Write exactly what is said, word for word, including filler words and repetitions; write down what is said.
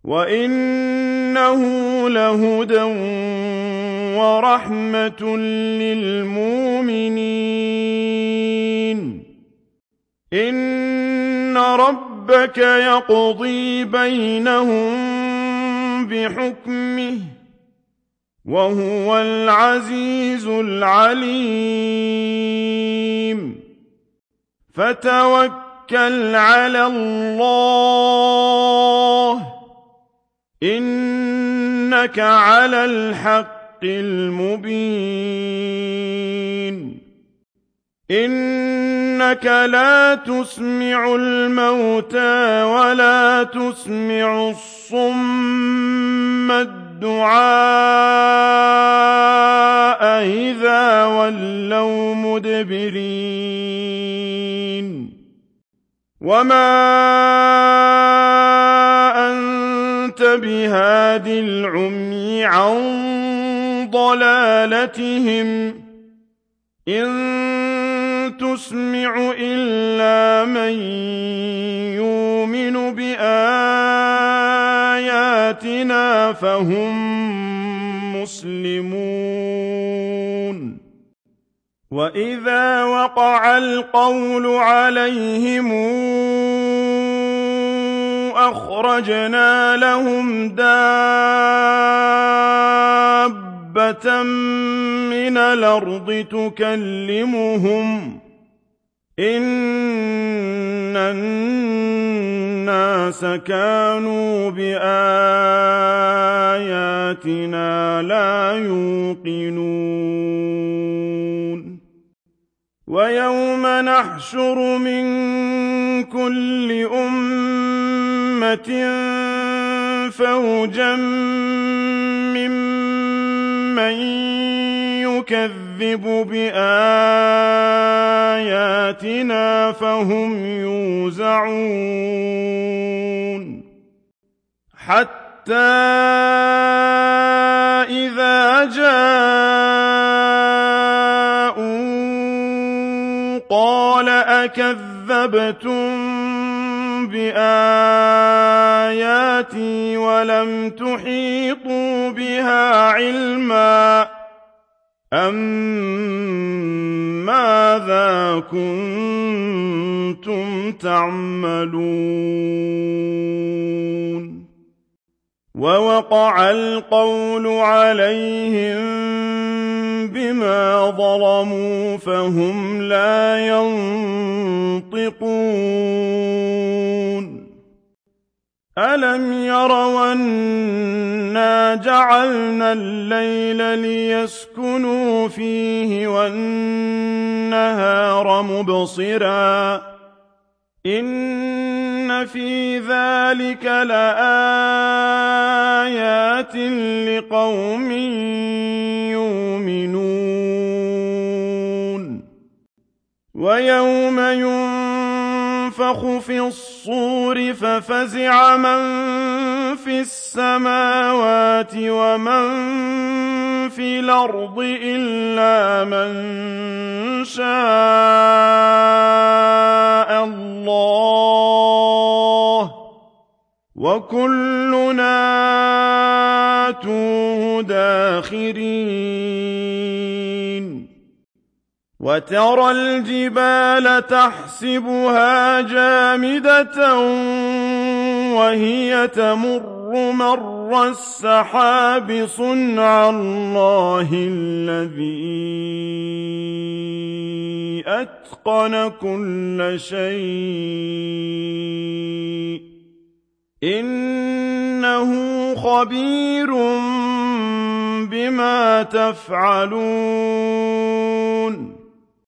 وَإِنَّهُ لَهُدًى وَرَحْمَةٌ لِّلْمُؤْمِنِينَ إِنَّ رَبَّكَ يَقْضِي بَيْنَهُم بِحُكْمِهِ وَهُوَ الْعَزِيزُ الْعَلِيمُ فَتَوَكَّلْ عَلَى اللَّهِ إِنَّكَ عَلَى الْحَقِّ الْمُبِينِ إِنَّكَ لَا تُسْمِعُ الْمَوْتَىٰ وَلَا تُسْمِعُ الصُّمَّ الدُّعَاءَ إِذَا وَلَّوْا مُدْبِرِينَ وَمَا أَنتَ بِهَادِ الْعُمْيِ عَن ضَلَالَتِهِمْ ۖ إِن تُسْمِعُ إِلَّا مَن يُؤْمِنُ بِآيَاتِنَا فَهُم مُّسْلِمُونَ وَإِذَا وَقَعَ الْقَوْلُ عَلَيْهِمْ أَخْرَجْنَا لَهُمْ دَابَّةً مِّنَ الْأَرْضِ تُكَلِّمُهُمْ إِنَّ النَّاسَ كَانُوا بِآيَاتِنَا لَا يُوقِنُونَ وَيَوْمَ نَحْشُرُ مِن كُلِّ أُمَّةٍ فَوْجًا مِّمَّن يُكَذِّبُ بِآيَاتِنَا فَهُمْ يُوزَعُونَ حَتَّىٰ إِذَا جَاءُوا قَالَ أَكَذَّبْتُم بِآيَاتِي وَلَمْ تُحِيطُوا بِهَا عِلْمًا أَمَّاذَا كُنتُمْ تَعْمَلُونَ وَوَقَعَ الْقَوْلُ عَلَيْهِم بِمَا ظَلَمُوا فَهُمْ لَا يَنطِقُونَ أَلَمْ يَرَوْا أَنَّا جَعَلْنَا اللَّيْلَ لِيَسْكُنُوا فِيهِ وَالنَّهَارَ مُبْصِرًا إِنَّ فِي ذَلِكَ لَآيَاتٍ لِقَوْمٍ يُؤْمِنُونَ وَيَوْمَ يُنفَخُ فِي الصُّورِ فَفَزِعَ مَن فِي السَّمَاوَاتِ وَمَن فِي الْأَرْضِ إِلَّا مَن شَاءَ اللَّهُ وَكُلُّنَا آتُوهُ دَاخِرِينَ وَتَرَى الْجِبَالَ تَحْسَبُهَا جَامِدَةً وَهِيَ تَمُرُّ مَرَّ السَّحَابِ صُنْعَ اللَّهِ الَّذِي أَتْقَنَ كُلَّ شَيْءٍ ۚ إِنَّهُ خَبِيرٌ بِمَا تَفْعَلُونَ